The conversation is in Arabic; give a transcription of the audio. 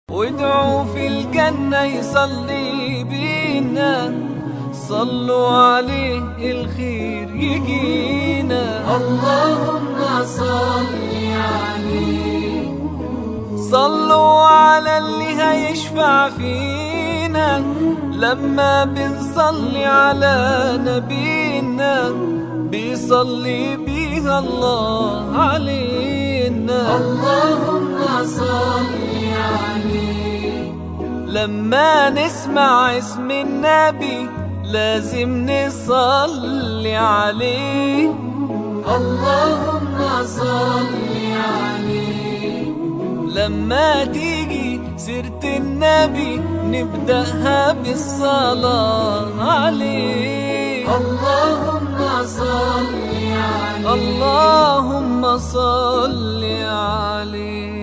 وادعوا في الجنة يصلي بينا، صلوا عليه الخير يجينا. اللهم صل عليه، صلوا على اللي هيشفع فينا لما بنصلي على نبينا، بيصلي بيها الله علينا. اللهم صل عليه، لما نسمع اسم النبي لازم نصلي عليه. اللهم صل عليه، لما تيجي سيرة النبي نبدأها بالصلاة عليه. اللهم صل عليه، اللهم صل عليه.